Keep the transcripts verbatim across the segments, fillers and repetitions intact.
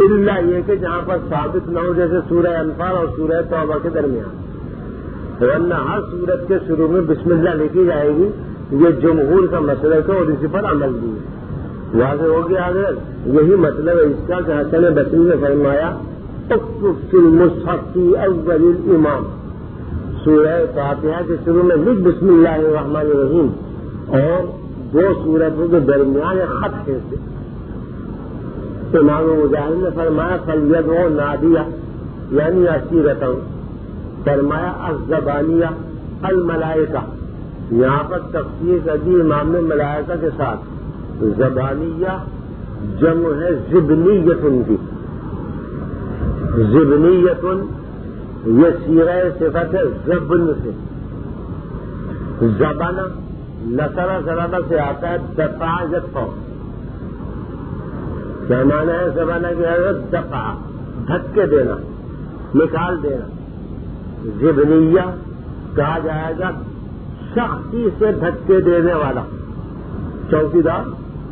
اللہ یہ کہ جہاں پر ثابت نہ ہو جیسے سورہ انفال اور سورہ توبہ کے درمیان، ورنہ ہر سورت کے شروع میں بسم اللہ لکھی جائے گی، یہ جمہور کا مسئلہ ہے اور اسی پر عمل بھی ہے۔ واضح ہو گیا اگر یہی مطلب ہے اس کا کہ حسن بصری نے فرمایا اکتب فی المصحف فی اول الامام، سورہ فاتحہ کے شروع میں لکھ بسم اللہ الرحمن الرحیم، اور دو سورتوں کے درمیان ایک خط ہے۔ امام مجاہد نے فرمایا فلیدعو نادیہ یعنی عشیرتہ، فرمایا الزبانیہ الملائکہ، یہاں پر تفسیر کر دی امام نے ملائکہ کے ساتھ۔ زبانیہ جمع ہے زبنیتن کی، زبنیتن یہ صیغہ صفت ہے زبن سے، زبان نصرہ ضربہ سے آتا ہے دفع یدفع، کیا معنی ہے زبانہ کی حضرت دفع دھکے دینا، نکال دینا۔ زبنیہ کہا جائے گا سختی سے دھکے دینے والا چوکیدار،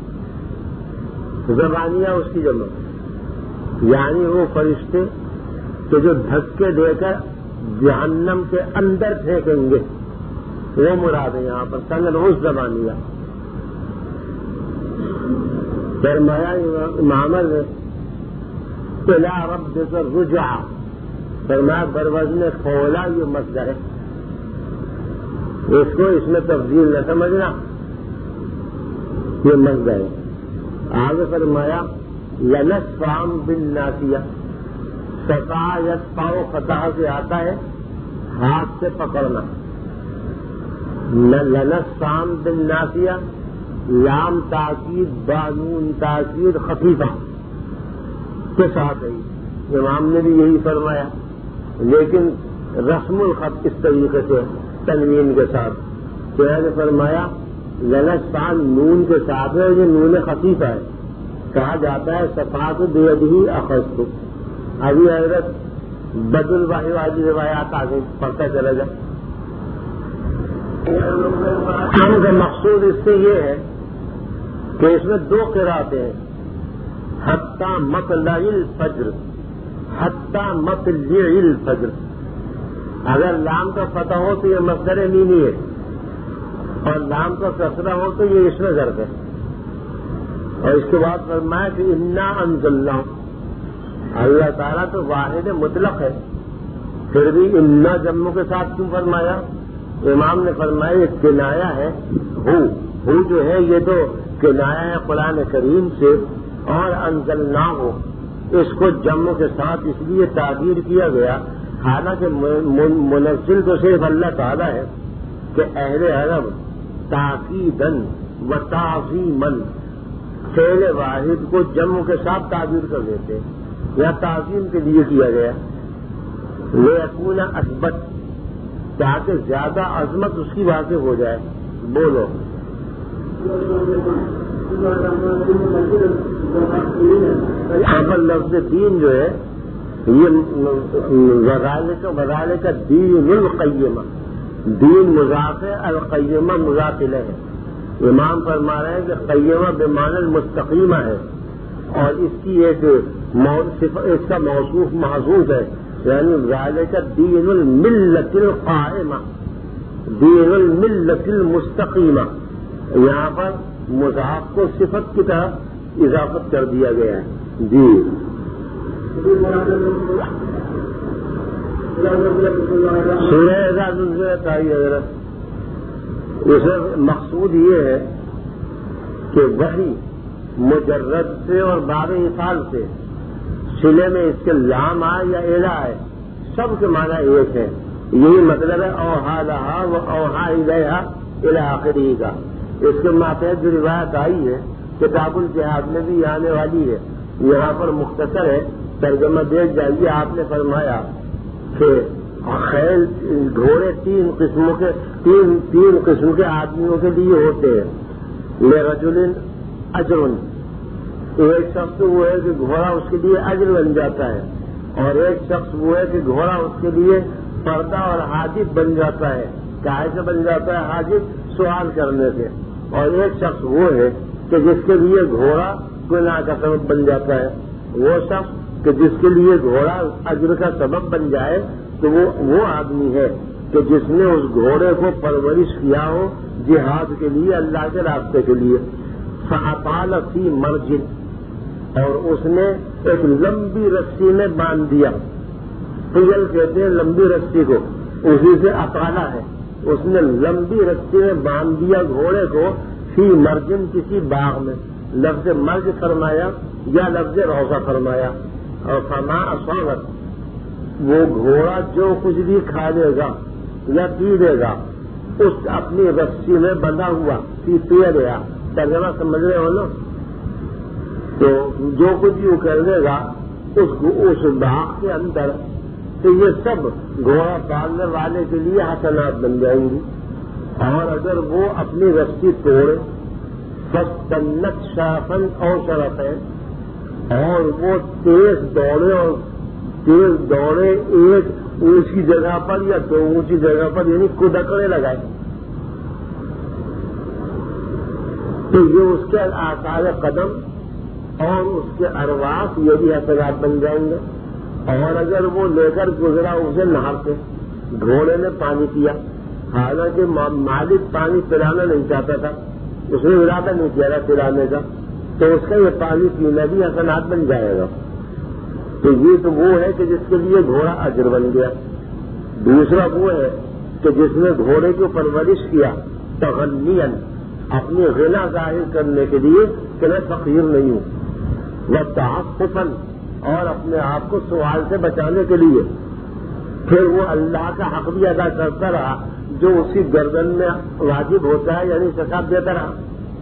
زبانیہ اس کی جمع، یعنی وہ فرشتے کہ جو دھکے دے کر جہنم کے اندر پھینکیں گے، وہ مراد ہے یہاں پر سنگن اس زبانیہ۔ فرمایا امام نے الی ربک الرجع، فرمایا بروزن قولا یہ مصدر ہے، اس کو اس میں تفضیل نہ سمجھنا، یہ مصدر ہے۔ آگے فرمایا لنسفعا بالناسیہ، سفع یسفع فتح سے آتا ہے ہاتھ سے پکڑنا، لنسفعا بالناسیہ لام تاکید بانون تاکید خفیفہ کے ساتھ ہے، امام نے بھی یہی فرمایا، لیکن رسم الخط اس طریقے سے تنوین کے ساتھ، کیا نے فرمایا لنسفعا نون کے ساتھ ہے، یہ نون خفیفہ ہے، کہا جاتا ہے صفات بیدہی اخذت۔ ابھی حضرت بد الواحد والی روایات آگے پڑھتا چلا جائے۔ ان کا مقصود اس سے یہ ہے کہ اس میں دو قراتیں ہیں، حتی مطلع الفجر، حتی مطلع الفجر، اگر لام کا فتح ہو تو یہ مصدر مینی ہے، اور لام کا کسرہ ہو تو یہ اس میں ضرب ہے۔ اور اس کے بعد فرمایا کہ انا انزلناہ، اللہ تعالیٰ تو واحد مطلق ہے، پھر بھی انا جمع کے ساتھ کیوں فرمایا؟ امام نے فرمایا یہ کنایا ہے، ہو ہو جو ہے یہ تو کنایا ہے قرآن کریم سے، اور انزلناہ ہو اس کو جمع کے ساتھ اس لیے تعبیر کیا گیا، حالانکہ منزل تو صرف اللہ تعالیٰ ہے، کہ اہل عرب تاکیدن و تعظیمن فعل واحد کو جمع کے ساتھ تعبیر کر دیتے ہیں، یا تعظیم کے لیے کیا گیا، لیکون اثبت، تاکہ زیادہ عظمت اس کی واضح ہو جائے۔ بولو یہاں پر لفظ دین جو ہے یہ وغالے کا دین القیمہ، دین مضاف ہے، القیمہ مضاف الیہ ہے۔ امام فرما رہے ہیں کہ قیمہ بمعنی المستقیمہ ہے، اور اس کی ایک اس کا موصوف محذوف ہے، یعنی ذالک دین الملت القائمہ، دین الملت المستقیمہ، یہاں پر مضاف کو صفت کی طرف اضافت کر دیا گیا ہے۔ جی سورہ اذا نزلت آئی حضرت، اس مقصود یہ ہے کہ وحی مجرد سے اور باب مثال سے صلے میں اس کے لام آئے یا الا آئے، سب کے معنی ایک ہے، یہی مطلب ہے اوہا لہا و اوہا الیہا الی آخری کا۔ اس کے ماتحت جو روایت آئی ہے کتاب الجہاد میں بھی آنے والی ہے، یہاں پر مختصر ہے، ترجمہ دیکھ جائیے۔ آپ نے فرمایا کہ خیل گھوڑے تین قسموں کے تین تین قسم کے آدمیوں کے لیے ہوتے ہیں، لرجل اجر، ایک شخص وہ ہے کہ گھوڑا اس کے لیے اجر بن جاتا ہے، اور ایک شخص وہ ہے کہ گھوڑا اس کے لیے پردہ اور حاجب بن جاتا ہے۔ کہاں سے بن جاتا ہے حاجب؟ سوال کرنے سے۔ اور ایک شخص وہ ہے کہ جس کے لیے گھوڑا گناہ کا سبب بن جاتا ہے، وہ شخص کہ جس کے لیے گھوڑا اجر کا سبب بن جائے تو وہ وہ آدمی ہے کہ جس نے اس گھوڑے کو پرورش کیا ہو جہاد کے لیے، اللہ کے راستے کے لیے. فَأَطَالَ فِي مَرْجٍ، اور اس نے ایک لمبی رسی میں باندھ دیا. پگل کہتے ہیں لمبی رسی کو، اسی سے اطالہ ہے. اس نے لمبی رسی میں باندھ دیا گھوڑے کو فی مرجن، کسی باغ میں. لفظ مرج فرمایا یا لفظ روزہ فرمایا. اور فما اصابت، وہ گھوڑا جو کچھ بھی کھا لے گا یا پی لے گا اس اپنی رسی میں بندھا ہوا پی پیا گیا. ترجمہ سمجھ رہے ہو نا؟ تو جو کچھ بھی وہ کر لے گا اس اس باغ کے اندر، تو یہ سب گھوڑا پالنے والے کے لیے حسنات بن جائیں گی. اور اگر وہ اپنی رسی توڑے فَاسْتَنَّتْ شَافًا أَوْ شَرَفًا، اور وہ تیز دوڑے اور تیز دوڑے ایک اونچی جگہ پر یا دو اونچی جگہ پر، یعنی کدکڑے لگائے، تو یہ اس کے آثار قدم اور اس کے ارواح یہ بھی حسنات بن جائیں گے. اور اگر وہ لے کر گزرا اسے نہر کے، گھوڑے نے پانی پیا، حالانکہ مالک پانی پلانا نہیں چاہتا تھا، اس نے ارادہ نہیں کیا تھا پلانے کا، تو اس کا یہ پانی پینا بھی حسنات بن جائے گا. تو یہ تو وہ ہے کہ جس کے لیے گھوڑا اجر بن گیا. دوسرا وہ ہے کہ جس نے گھوڑے کو پرورش کیا تغنین، اپنی غنا ظاہر کرنے کے لیے کہ میں فقیر نہیں ہوں، وتعففا، اور اپنے آپ کو سوال سے بچانے کے لیے. پھر وہ اللہ کا حق بھی ادا کرتا رہا جو اس کی گردن میں واجب ہوتا ہے، یعنی زکات دیتا رہا.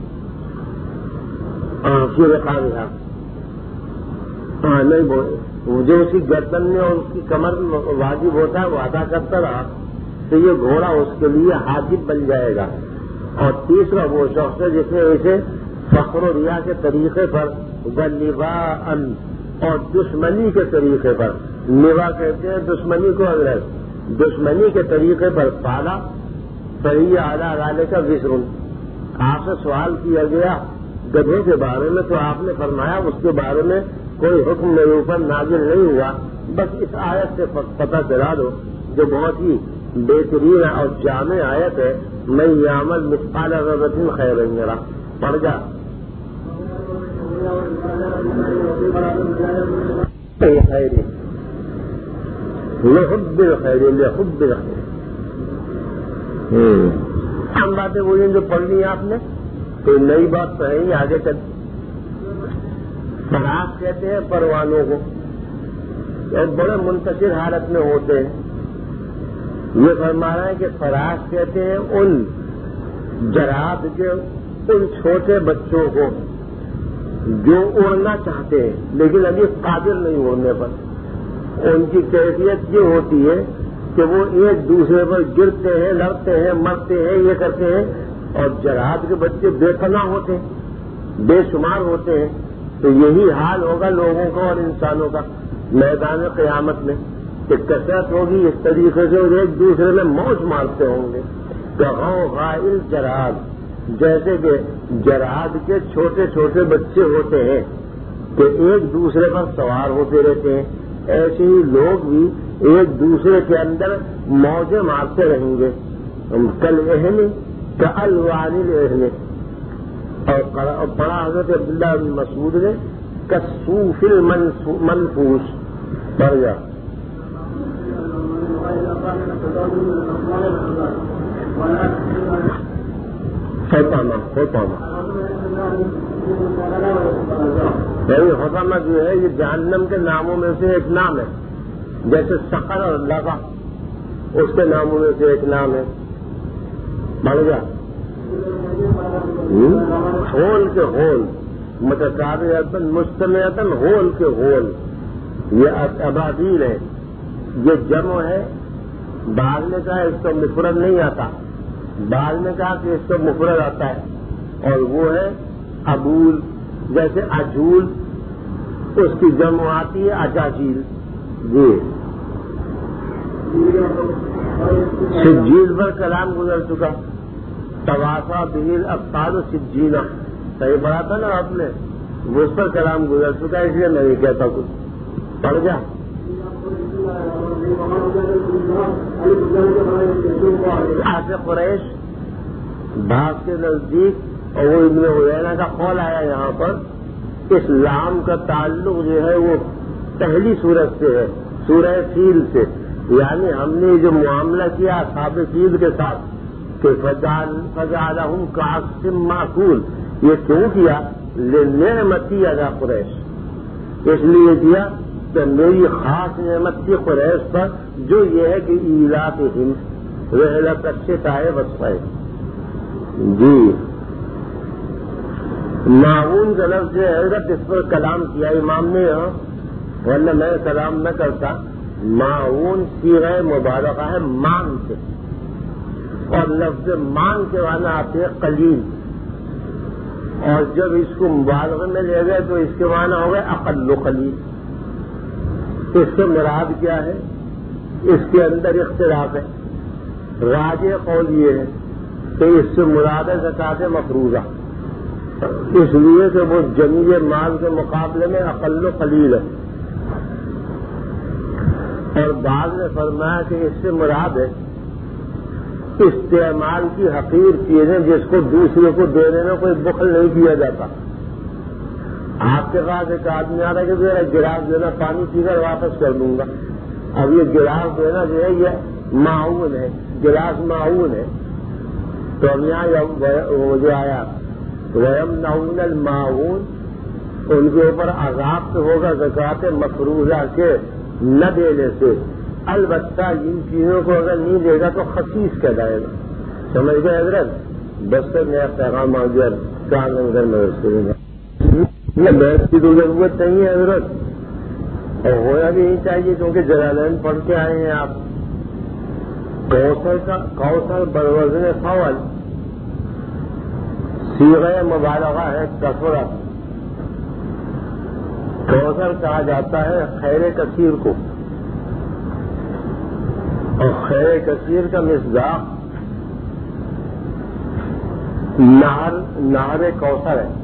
پھر رہا ہاں نہیں بولے، جو اس کی گردن میں اور اس کی کمر میں واجب ہوتا ہے وہ ادا کرتا رہا، تو یہ گھوڑا اس کے لیے حاجب بن جائے گا. اور تیسرا وہ شخص ہے جس نے اسے فخر و ریا کے طریقے پر وَلِوَاءً، اور دشمنی کے طریقے پر، لوا کہتے ہیں دشمنی کو، انگریز دشمنی کے طریقے پر پالا. فَهِيَ عَلَىٰ ذَٰلِكَ وِزْرٌ، آپ سے سوال کیا گیا گدھے کے بارے میں تو آپ نے فرمایا اس کے بارے میں کوئی حکم میرے اوپر نازل نہیں ہوا. بس اس آیت سے پتہ چلا دو جو بہت ہی بہترین اور جامع آیت ہے، من یعمل مثقال ذرۃ خیرا یرہ. پڑھ جا. خیر لحب الخیر لحب الخیر. ہم باتیں بولیں جو پڑھنی آپ نے، کوئی نئی بات پڑھیں آگے چل. فراق کہتے ہیں پروانوں کو، اور بڑے منتشر حالت میں ہوتے ہیں. یہ فرما رہا ہے کہ فراق کہتے ہیں ان جراد کے ان چھوٹے بچوں کو جو اڑنا چاہتے ہیں لیکن ابھی قادر نہیں اڑنے پر. ان کی کیفیت یہ ہوتی ہے کہ وہ ایک دوسرے پر گرتے ہیں، لڑتے ہیں، مرتے ہیں، یہ کرتے ہیں. اور جراد کے بچے بے پناہ ہوتے ہیں، بے شمار ہوتے ہیں. تو یہی حال ہوگا لوگوں کا اور انسانوں کا میدان قیامت میں، کہ کثرت ہوگی اس طریقے سے ایک دوسرے میں موج مارتے ہوں گے. غائل جراد، جیسے کہ جراد کے چھوٹے چھوٹے بچے ہوتے ہیں کہ ایک دوسرے پر سوار ہوتے رہتے ہیں، ایسے ہی لوگ بھی ایک دوسرے کے اندر موجیں مارتے رہیں گے. کل اہنی کا الوان اہنے. اور پڑھا حضرت عبداللہ بن مسعود نے کسوف المنفوس. پڑھ گیا. خطامہ خطامہ یعنی خطامہ جو ہے یہ جہنم کے ناموں میں سے ایک نام ہے، جیسے سقر اور لظہ اس کے ناموں میں سے ایک نام ہے. بڑھ گیا. ہول کے ہول متقابلتاً مجتمعتاً، ہول کے ہول یہ ابابیل ہے. یہ جمع ہے. بعض نے کہا اس کو مفرد نہیں آتا، بعض نے کہا کہ اس کو مفرد آتا ہے، اور وہ ہے ابول. جیسے اجول اس کی جمع آتی ہے اجاجیل. جی سجیل پر کلام گزر چکا. تواسا بہل ابطال سجیلا صحیح پڑھا تھا نا آپ نے، وہ اس پر کلام گزر چکا، اس لیے میں نہیں کہتا کچھ. پڑھ جا آج قریش بھاگ کے نزدیک، اور وہ ابن عیینہ کا قول آیا یہاں پر، اسلام کا تعلق جو ہے وہ پہلی سورت سے ہے، سورہ فیل سے، یعنی ہم نے جو معاملہ کیا اصحاب فیل کے ساتھ کہ فجعلہم کعصف مأکول، یہ کیوں کیا؟ لنعمتی علی قریش، اس لیے کیا کہ میری خاص نعمت تھی قریش پر، جو یہ ہے کہ ایلافہم رحلۃ الشتاء والصیف۔ جی معاون کا لفظ جو ہے حضرت اس پر کلام کیا امام نے، ورنہ میں کلام نہ کرتا۔ معاون صیغہ مبالغہ ہے مان سے، اور لفظ مان کے معنی آتے ہیں قلیل، اور جب اس کو مبالغہ میں لے گئے تو اس کے معنی ہو گئے اقل و قلیل۔ اس سے مراد کیا ہے؟ اس کے اندر اختلاف ہے۔ راجح قول یہ ہے کہ اس سے مراد ہے زکوٰۃ مفروضہ، اس لیے کہ وہ جمیع مال کے مقابلے میں اقل و قلیل ہے، اور بعض نے فرمایا کہ اس سے مراد ہے استعمال کی حقیر چیزیں جس کو دوسرے کو دینے میں کوئی بخل نہیں کیا جاتا۔ آپ کے پاس ایک آدمی آ رہا ہے کہ میرا گلاس دینا، پانی پی کر واپس کر دوں گا، اب یہ گلاس دینا جو ہے یہ معاون ہے، گلاس معاون ہے، تو ہم یہاں وہ جو آیا وَيَمْنَعُونَ الْمَاعُونَ، ان کے اوپر عذاب تو ہوگا زکوٰۃ مفروضہ کے نہ دینے سے، البتہ ان چیزوں کو اگر نہیں دے گا تو خسیس کہلائے گا۔ سمجھ گئے حضرت؟ بس سے نیا پیغام آ گیا، کام ادھر میں کروں گا، بحث کی تو ضرورت نہیں ہے حضرت، اور ہونا بھی نہیں چاہیے، کیونکہ جلالین پڑھ کے آئے ہیں آپ۔ کوثر کا کوثر بروزن فول صیغہ مبالغہ ہے کثرت، کوثر کہا جاتا ہے خیر کثیر کو، اور خیر کثیر کا مصداق نہر نہر کوثر ہے،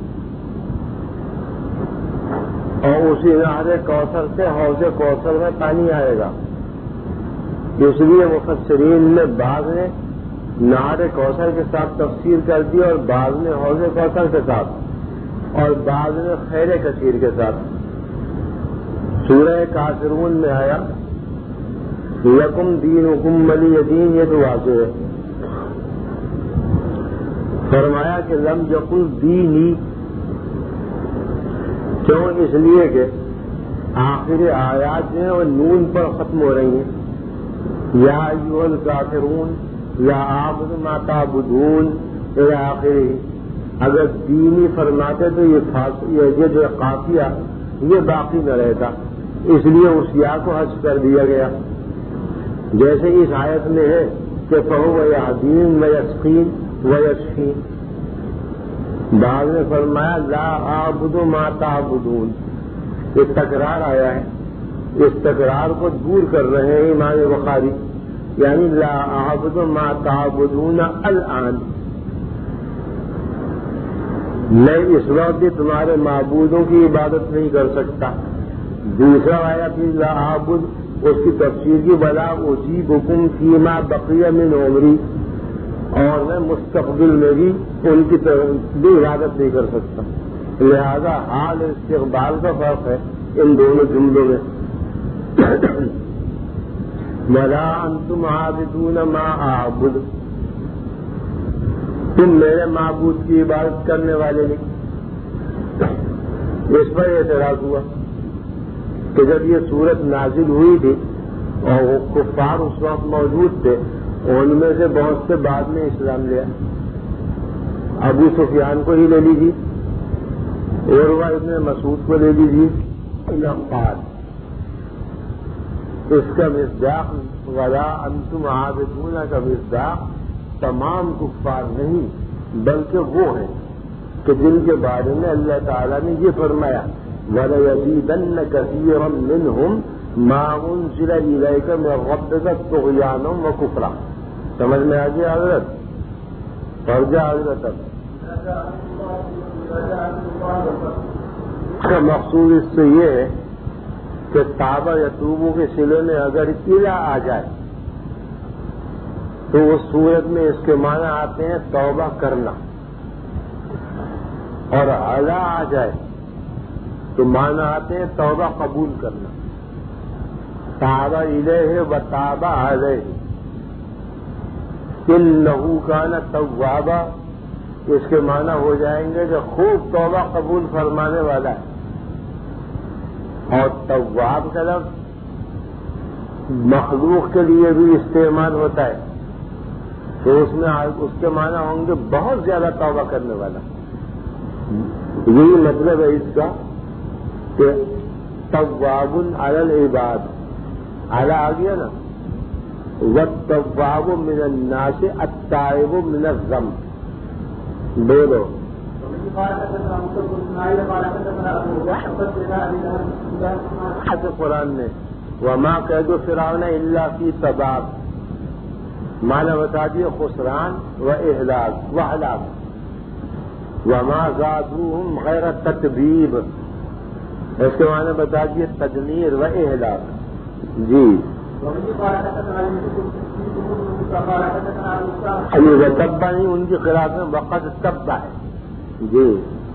اور اسی نہر کوثر سے حوض کوثر میں پانی آئے گا۔ اس لیے مفسرین نے بعض نے نہر کوثر کے ساتھ تفسیر کر دی، اور بعض نے حوض کوثر کے ساتھ، اور بعض نے خیر کثیر کے ساتھ۔ سورہ کافرون میں آیا لکم دینکم ولی دین، یہ تو واضح ہے۔ فرمایا کہ لم یقل دینی، کیوں؟ اس لیے کہ آخر آیات جو ہیں وہ نون پر ختم ہو رہی ہیں، یا ایھا الکافرون یا اعبد ما تعبدون الی آخرہ۔ اگر دینی فرماتے تو یہ جو قافیہ یہ باقی نہ رہتا، اس لیے اس یا کو حذف کر دیا گیا، جیسے اس آیت میں ہے کہ فہو یہدین ویسقین ویشفین۔ بعض نے فرمایا لا اعبد ما تعبدون، یہ تکرار آیا ہے، اس تکرار کو دور کر رہے ہیں امام بخاری، یعنی لا اعبد ما تعبدون الان، میں اس وقت بھی تمہارے معبودوں کی عبادت نہیں کر سکتا۔ دوسرا آیا کہ لا اعبد، اس کی تفسیر کی بلا اجیبکم فیما بقی من عمری، اور میں مستقبل میں بھی ان کی بھی عبادت نہیں کر سکتا۔ لہذا حال استقبال کا فرق ہے ان دونوں جملوں میں۔ وَلَا أَنْتُمْ عَابِدُونَ مَا أَعْبُدُ، تم میرے معبود کی عبادت کرنے والے نہیں۔ اس پر اعتراض ہوا کہ جب یہ صورت نازل ہوئی تھی اور وہ کفار اس وقت موجود تھے، ان میں سے بہت سے بعد میں اسلام لیا، ابو سفیان کو ہی لے لیجیے، عروہ ابن مسعود کو لے لیجیے، انقاد اس کا مصداق ولا انتم عابدون کا مصداق تمام کفار نہیں، بلکہ وہ ہیں کہ جن کے بارے میں اللہ تعالیٰ نے یہ فرمایا وَلَيَزِيدَنَّ كَثِيرًا مِّنْهُمْ مَا أُنزِلَ إِلَيْكَ مِن رَّبِّكَ طُغْيَانًا وَكُفْرًا۔ سمجھ میں آ گیا حضرت؟ اور جا حضرت کا مقصود اس سے یہ ہے کہ تابہ یا توبو کے سلے میں اگر الا آ جائے تو اس صورت میں اس کے معنی آتے ہیں توبہ کرنا، اور علا آ جائے تو معنی آتے ہیں توبہ قبول کرنا. تابہ الیہ و تابہ علیہ انہ کان توابا، اس کے معنی ہو جائیں گے کہ خوب توبہ قبول فرمانے والا ہے. اور تواب کا لفظ مخلوق کے لیے بھی استعمال ہوتا ہے تو اس میں اس کے معنی ہوں گے بہت زیادہ توبہ کرنے والا. یہی مطلب ہے اس کا کہ تواب علی العباد، اعلی آ گیا نا، والتواب من الناس التائب من الذنب. بولو قرآن نے وما قید فرعون الا فی تباب، معنی بتا دیے خسران و اہلاک و ہلاک. وما زادوہم غیر تتبیب، اس کے معنی بتا دیے تدمیر و اہلاک. جی ابھی تبا نہیں، ان کی قرآن میں وقت تبا ہے. جی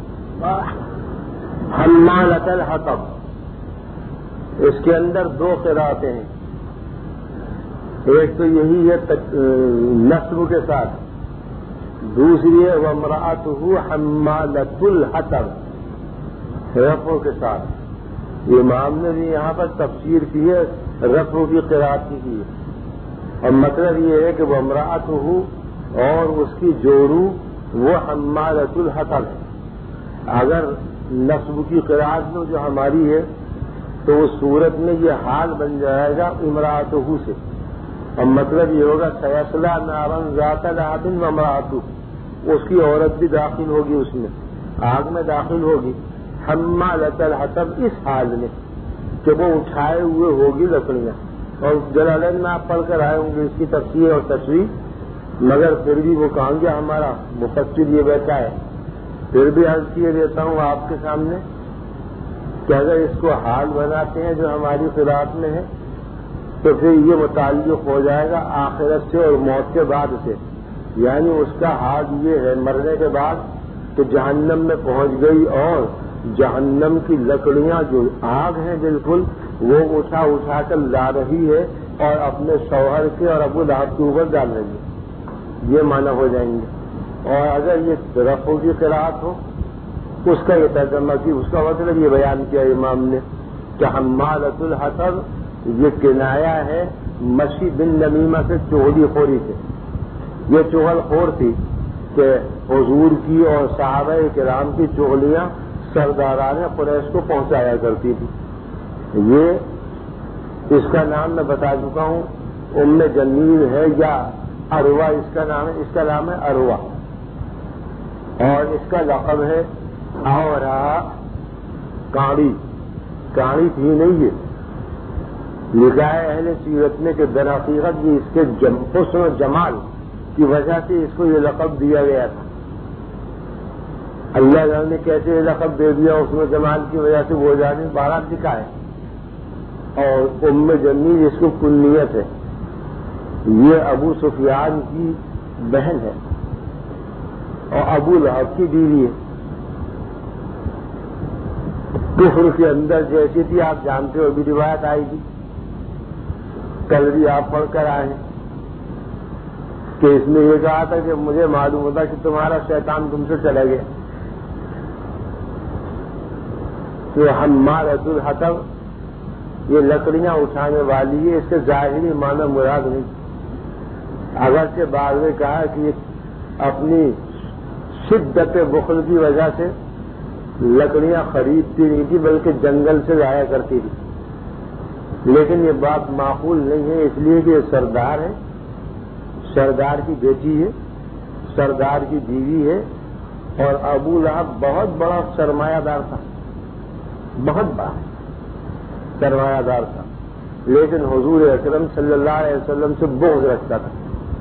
حمالۃ الحطب، اس کے اندر دو قرأتیں ہیں. ایک تو یہی ہے نصب کے ساتھ، دوسری ہے وامرأتہ حمالۃ الحطب رفع کے ساتھ. امام نے بھی یہاں پر تفسیر کی ہے رفع کی قرأت کی ہے، اور مطلب یہ ہے کہ وامرأتہ اور اس کی جورو وہ حمالۃ الحطب ہے. اگر نصب کی قرأت میں جو ہماری ہے تو اس صورت میں یہ حال بن جائے گا امرأتہ سے، اور مطلب یہ ہوگا سیصلی نارا ذات لہب وامرأتہ، اس کی عورت بھی داخل ہوگی، اس میں آگ میں داخل ہوگی. حمالۃ الحطب اس حال میں کہ وہ اٹھائے ہوئے ہوگی لکڑیاں. اور جلالین میں آپ پڑھ کر آئے ہوں گے اس کی تفسیر اور تصویر، مگر پھر بھی وہ کہیں گے ہمارا مفسر یہ بیٹھا ہے، پھر بھی عرض کیے دیتا ہوں آپ کے سامنے کہ اگر اس کو حال بناتے ہیں جو ہماری قرآت میں ہے تو پھر یہ متعلق ہو جائے گا آخرت سے اور موت کے بعد سے. یعنی اس کا حال یہ ہے مرنے کے بعد کہ جہنم میں پہنچ گئی اور جہنم کی لکڑیاں جو آگ ہیں بالکل وہ اٹھا اٹھا کر لا رہی ہے اور اپنے شوہر کے اور ابو لہب کے اوپر ڈال رہی ہے. یہ معنی ہو جائیں گے. اور اگر یہ رفع کی قرأت ہو اس کا یہ ترجمہ کی، اس کا مطلب یہ بیان کیا امام نے کہ حمالۃ الحطب یہ کنایا ہے مشی بن نمیمہ سے، چغلی خوری سے. یہ چغل خور تھی کہ حضور کی اور صحابہ کرام کی چغلیاں سرداران قریش کو پہنچایا کرتی تھی. یہ اس کا نام میں بتا چکا ہوں، ام جمیل ہے یا اروا اس کا نام ہے. اس کا نام ہے اروا اور اس کا لقب ہے آورا کاڑی. کاڑی تھی نہیں، یہ لکھا ہے اہل سیرت میں کہ در حقیقت یہ اس کے حسن و جمال کی وجہ سے اس کو یہ لقب دیا گیا تھا. اللہ تعالیٰ نے کیسے یہ لقب دے دیا حسن و جمال کی وجہ سے وہ جانے بارات لکھا ہے. اور ام جمیل اس کو کنیت ہے. یہ ابو سفیان کی بہن ہے اور ابو لہب کی بیوی ہے. کفر کے اندر جیسی تھی آپ جانتے ہو، ابھی روایت آئی تھی، کل بھی آپ پڑھ کر آئے ہیں کہ اس نے یہ کہا تھا کہ مجھے معلوم ہوتا کہ تمہارا شیطان تم سے چلا گیا. تو حمالۃ الحطب یہ لکڑیاں اٹھانے والی ہے، اس کے ظاہری معنی مراد نہیں. اگرچہ بعض نے کہا کہ یہ اپنی شدت بخل کی وجہ سے لکڑیاں خریدتی نہیں تھی بلکہ جنگل سے لایا کرتی تھی، لیکن یہ بات معقول نہیں ہے، اس لیے کہ یہ سردار ہے، سردار کی بیٹی ہے، سردار کی بیوی ہے. اور ابو لہب بہت بڑا سرمایہ دار تھا، بہت بڑا سرمایہ دار تھا، لیکن حضور اکرم صلی اللہ علیہ وسلم سے بغض رکھتا تھا.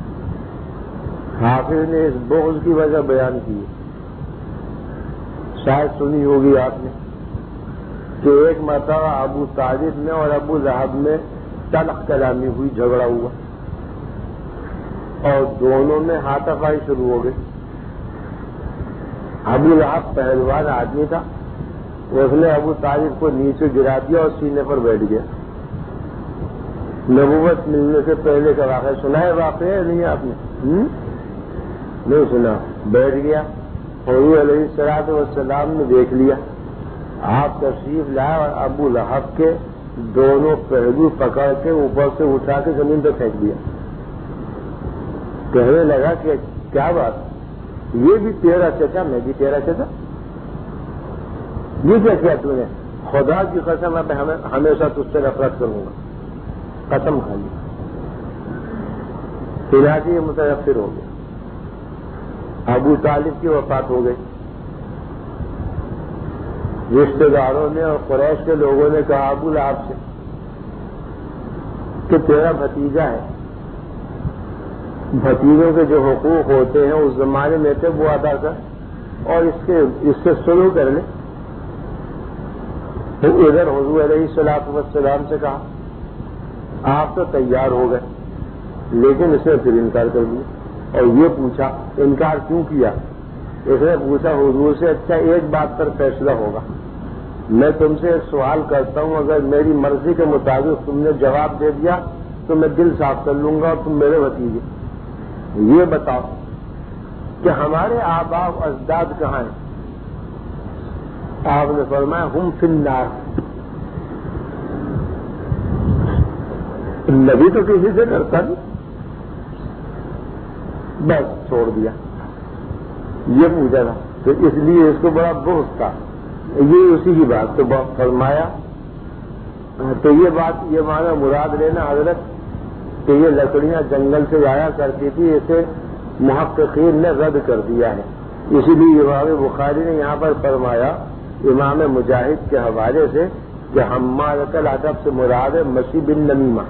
حافظ نے اس بغض کی وجہ بیان کی ہے، شاید سنی ہوگی آپ نے کہ ایک مرتبہ ابو طالب میں اور ابو لہب میں تلخ کلامی ہوئی، جھگڑا ہوا اور دونوں میں ہاتھا پائی شروع ہو گئی۔ ابو لہب پہلوان آدمی تھا، اس نے ابو طالب کو نیچے گرا دیا اور سینے پر بیٹھ گیا۔ نبوت ملنے سے پہلے کا واقعہ سنا ہے، واقعہ نہیں آپ نے؟ نہیں سنا؟ بیٹھ گیا، حضور علیہ الصلوۃ والسلام نے دیکھ لیا، آپ تشریف لائے اور ابو لہب کے دونوں پہلو پکڑ کے اوپر سے اٹھا کے زمین پہ پھینک دیا۔ کہنے لگا کہ کیا بات، یہ بھی تیرا چچا، میں بھی تیرا چچا، یہ کیا کیا تو نے؟ خدا کی قسم میں ہمیشہ تجھ سے نفرت کروں گا، قسم کھا لی۔ چنانچہ یہ متاثر ہو گیا، ابو طالب کی وفات ہو گئی۔ رشتے داروں نے اور قریش کے لوگوں نے کہا ابو لہب سے کہ تیرا بھتیجا ہے، بھتیجوں کے جو حقوق ہوتے ہیں اس زمانے میں تھے وہ ادا کر اور اس کے اس سے سلو کر لے۔ تو ادھر حضور علیہ الصلوۃ والسلام سے کہا، آپ تو تیار ہو گئے، لیکن اس نے پھر انکار کر دیا اور یہ پوچھا انکار کیوں کیا؟ اس نے پوچھا حضور سے، اچھا ایک بات پر فیصلہ ہوگا، میں تم سے ایک سوال کرتا ہوں، اگر میری مرضی کے مطابق تم نے جواب دے دیا تو میں دل صاف کر لوں گا اور تم میرے بھتیجے، یہ بتاؤ کہ ہمارے آباء و اجداد کہاں ہیں؟ آپ نے فرمایا ہم فی النار، نبی تو کسی سے ڈرتا نہیں، بس چھوڑ دیا۔ یہ پوچھا تھا تو اس لیے اس کو بڑا بغض تھا، یہ اسی کی بات تو فرمایا۔ تو یہ بات یہ مانا مراد لینا حضرت کہ یہ لکڑیاں جنگل سے آیا کرتی تھی، اسے محققین نے رد کر دیا ہے، اسی لیے امام بخاری نے یہاں پر فرمایا امام مجاہد کے حوالے سے کہ حمالۃ الحطب سے مراد ہے مشی بن نمیمہ،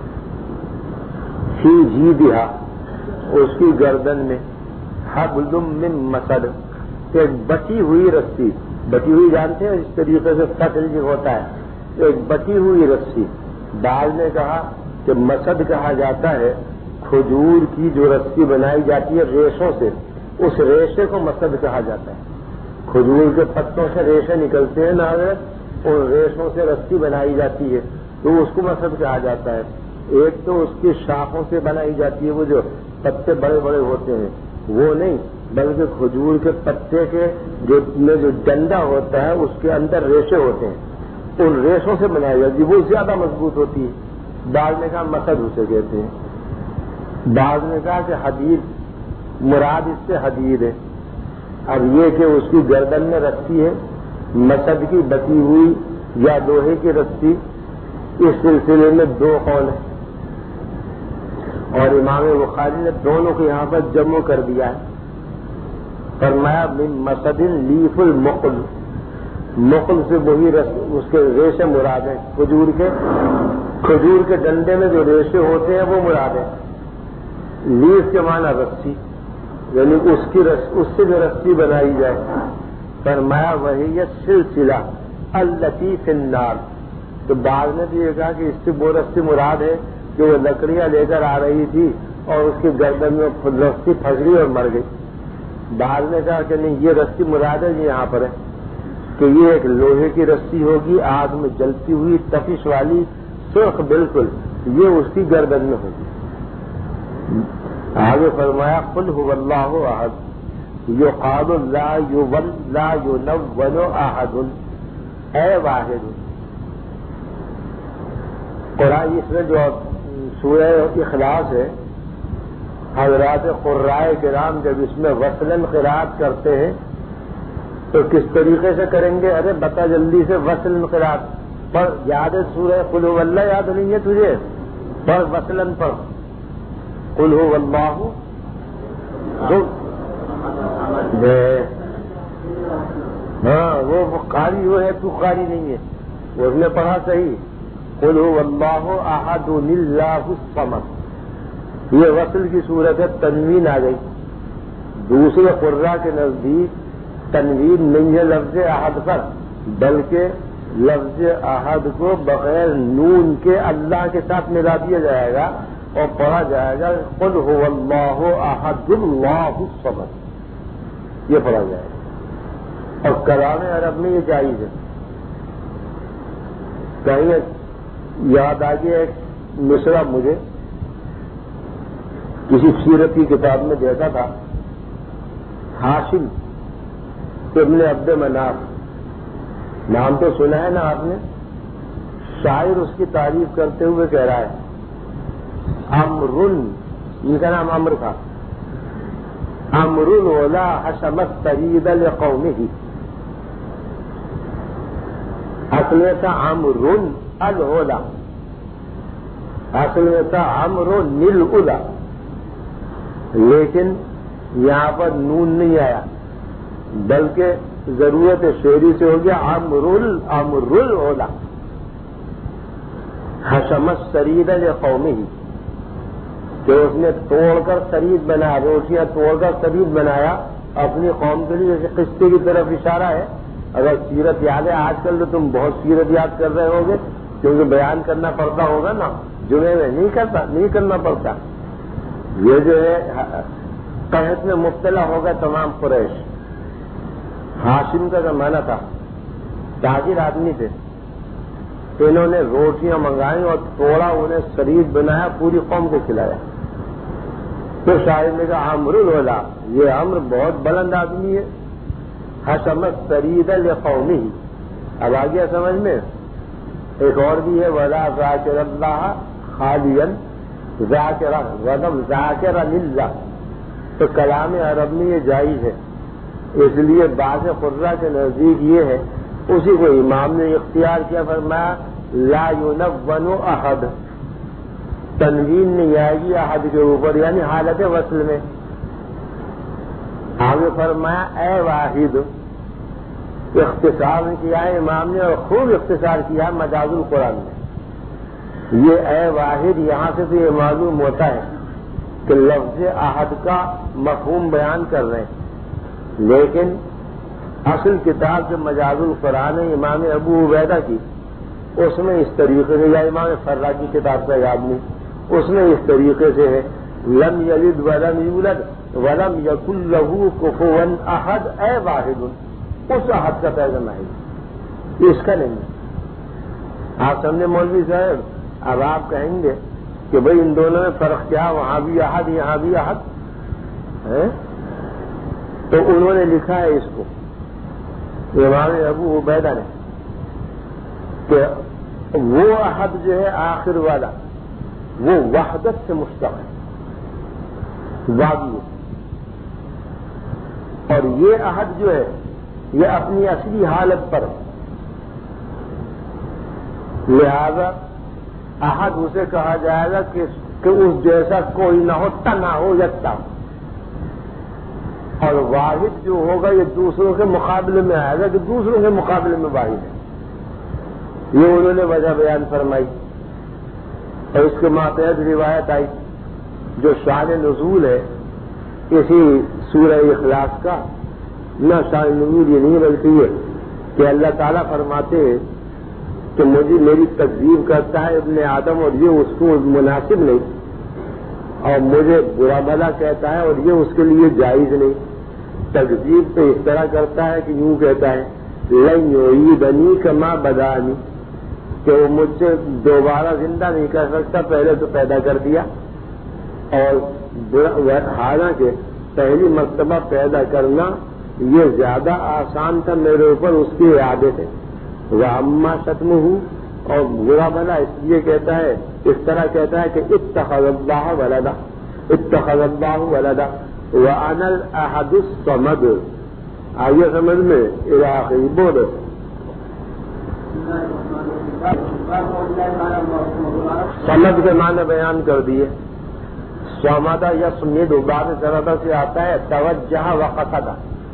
فی جیدہا، اس کی گردن میں، حبل من مسد، ایک بٹی ہوئی رسی، بٹی ہوئی جانتے ہیں اس طریقے سے فصل جو ہوتا ہے، ایک بٹی ہوئی رسی۔ بعض نے کہا کہ مسد کہا جاتا ہے کھجور کی جو رسی بنائی جاتی ہے ریشوں سے، اس ریشے کو مسد کہا جاتا ہے۔ کھجور کے پتوں سے ریشے نکلتے ہیں نا، ان ریشوں سے رسی بنائی جاتی ہے تو اس کو مسد کہا جاتا ہے۔ ایک تو اس کی شاخوں سے بنائی جاتی ہے، وہ جو پتے بڑے بڑے ہوتے ہیں وہ نہیں، بلکہ کھجور کے پتے کے جو میں جو ڈنڈا ہوتا ہے اس کے اندر ریشے ہوتے ہیں، ان ریشوں سے بنائی جاتی ہے، وہ زیادہ مضبوط ہوتی ہے۔ بعض نے کہا مسد اسے کہتے ہیں، بعض نے کہا کہ حدید مراد اس سے حدید ہے۔ اب یہ کہ اس کی گردن میں رسی ہے، مسد کی بٹی ہوئی یا لوہے کی رسی، اس سلسلے میں دو قول ہیں اور امام بخاری نے دونوں کو یہاں پر جمع کر دیا ہے۔ فرمایا من مسد لیف المقل، مقل سے وہی اس کے ریشے مراد ہیں، کھجور کے کھجور کے ڈنڈے میں جو ریشے ہوتے ہیں وہ مراد ہیں۔ لیف کے معنی رسی، یعنی اس کی رس اس سے جو رسی بنائی جائے۔ فرمایا وہی سلسلہ التی فی النار، تو بعض نے بھی یہ کہا کہ اس سے وہ رسی مراد ہے کہ وہ لکڑیاں لے کر آ رہی تھی اور اس کی گردن میں رسی پھنس گئی اور مر گئی۔ بعض نے کہا کہ نہیں، یہ رسی مراد ہے، یہ یہاں پر ہے کہ یہ ایک لوہے کی رسی ہوگی، آگ میں جلتی ہوئی تپش والی، سرخ بالکل، یہ اس کی گردن میں ہوگی۔ آگے فرمایا قل هو اللہ احد یقال لا یول لا ینول احد، اے واحد۔ قرآن اس میں جو سورہ اخلاص ہے، حضرات قرائے کرام جب اس میں وصلاً قرات کرتے ہیں تو کس طریقے سے کریں گے؟ ارے بتا جلدی سے، وصلاً قرات پر یاد ہے سورہ قل هو اللہ، یاد نہیں ہے تجھے؟ پر وصلاً پر قل هو اللہ، ہاں وہ قاری وہ ہے، تو قاری نہیں ہے، اس نے پڑھا صحیح، قل هو اللہ احد اللہ الصمد۔ یہ وصل کی صورت ہے، تنوین آ گئی۔ دوسرے قراء کے نزدیک تنوین نہیں ہے لفظ احد پر، بلکہ لفظ احد کو بغیر نون کے اللہ کے ساتھ ملا دیا جائے گا اور پڑھا جائے گا قل هو اللہ احد اللہ الصمد، یہ پڑھا جائے گا۔ اور کلام عرب میں یہ جائز ہے۔ کہیں یاد آ گیا ایک مصرع مجھے کسی سیرت کی کتاب میں دیکھا تھا، ہاشم ابن عبد مناف، نام تو سنا ہے نا آپ نے، شاعر اس کی تعریف کرتے ہوئے کہہ رہا ہے امرن، ان کا نام امر تھا، امرن اولا حشمت ترید لقومہ، اصل میں تھا امرن الولا، اصل میں تھا امر نیل الا، لیکن یہاں پر نون نہیں آیا بلکہ ضرورت شعری سے ہو گیا امرل امرل اولا حشمت سرید لقومہ، کہ اس نے توڑ کر سرید بنایا، روٹیاں توڑ کر سرید بنایا اپنی قوم کے لیے، جیسے قصے کی طرف اشارہ ہے۔ اگر سیرت یاد ہے، آج کل تو تم بہت سیرت یاد کر رہے ہوگے کیونکہ بیان کرنا پڑتا ہوگا نا، جمعے میں نہیں کرتا نہیں کرنا پڑتا۔ یہ جو ہے قحط میں مبتلا ہوگا تمام قریش۔ ہاشم کا زمانہ تھا، تاجر آدمی تھے، انہوں نے روٹیاں منگائیں اور توڑا، انہیں سرید بنایا، پوری قوم کو کھلایا۔ تو شاعر نے کہا عمر الولا، یہ عمر بہت بلند آدمی ہے، حشمت سرید لقومہ۔ اب آ گیا سمجھ میں؟ ایک اور بھی ہے ولا ذاکر اللہ خالیا ذاکر غدم ذاکر للہ، تو کلام عرب میں یہ جائز ہے، اس لیے بعض قراء کے نزدیک یہ ہے، اسی کو امام نے اختیار کیا، فرمایا لا ینون احد، تنوین نہیں آئے گی احد کے اوپر، یعنی حالت وصل میں۔ آگے فرمایا اے واحد، اختصار کیا ہے امام نے اور خوب اختصار کیا ہے مجاز القرآن میں۔ یہ اے واحد، یہاں سے تو یہ معلوم ہوتا ہے کہ لفظ احد کا مفہوم بیان کر رہے ہیں، لیکن اصل کتاب جو مجاز القرآن ہے امام ابو عبیدہ کی، اس میں اس طریقے سے، یا امام فرا کی کتاب کا یاد نہیں، اس میں اس طریقے سے ہے لم یلد ولم یولد ولم یکن لہ کفوا احد اے واحد، اس احد کا ترجمہ ہے، اس کا نہیں ہے۔ آپ سمجھے مولوی صاحب؟ اب آپ کہیں گے کہ بھئی ان دونوں میں فرق کیا، وہاں بھی احد یہاں بھی احد ہے؟ تو انہوں نے لکھا ہے اس کو امام ابو عبیدہ نے کہ وہ احد جو ہے آخر والا وہ وحدت سے مشتق ہے، واقعی، اور یہ احد جو ہے یہ اپنی اصلی حالت پر، لہذا احد اسے کہا جائے گا کہ کہ اس جیسا کوئی نہ ہو، تنہا ہو، یکتا ہو، اور واحد جو ہوگا یہ دوسروں کے مقابلے میں آئے گا کہ دوسروں کے مقابلے میں واحد ہے۔ یہ انہوں نے وجہ بیان فرمائی، اور اس کے ماتحت روایت آئی جو شان نزول ہے اسی سورہ اخلاص کا، نہ شان نزول یہ نہیں بلکہ یہ کہ اللہ تعالیٰ فرماتے ہیں کہ مجھے میری تکذیب کرتا ہے ابن آدم اور یہ اس کو مناسب نہیں، اور مجھے برا بھلا کہتا ہے اور یہ اس کے لیے جائز نہیں۔ تکذیب تو اس طرح کرتا ہے کہ یوں کہتا ہے لن یعیدنی کما بدانی، کہ وہ مجھ سے دوبارہ زندہ نہیں کر سکتا، پہلے تو پیدا کر دیا، اور حالانکہ پہلی مرتبہ پیدا کرنا یہ زیادہ آسان تھا میرے اوپر اس کی عادت ہے، وہ اما ختم ہوں، اور برا بھلا اس لیے کہتا ہے، اس طرح کہتا ہے کہ اتخذ اللہ ولدا، اتخذ اللہ ولدا وانا الاحد الصمد۔ آئیے سمجھ میں علاقی بولو۔ صمد کے معنی بیان کر دیے، صمد یصمد بعد سرد سے آتا ہے توجہ و قصد،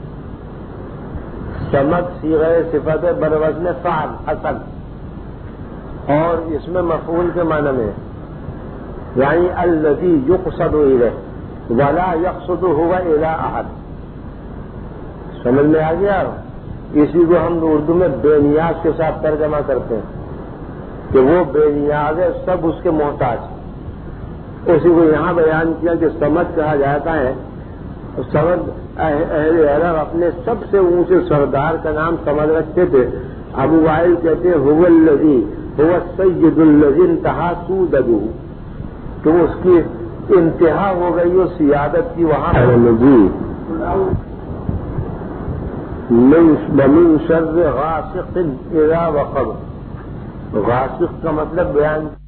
صمد صیغہ صفت بروزن فعل اصل، اور اس میں مفعول کے معنی میں یعنی الذی یقصد الیہ ولا یقصد هو الی احد، سمجھ میں آ گیا؟ اسی کو ہم اردو میں بے نیاز کے ساتھ ترجمہ کرتے ہیں کہ وہ بے نیاز ہے، سب اس کے محتاج۔ اسی کو یہاں بیان کیا کہ سمجھ کہا جاتا ہے، سمجھ اہل عرب اپنے سب سے اونچے سردار کا نام سمجھ رکھتے تھے۔ ابو وائل کہتے ہیں هو الذی هو السید الذی انتہا سودہ، تو اس کی انتہا ہو گئی وہ سیادت کی وہاں جی من شر غاسق اذا وقب۔ غاسق کا مطلب بیان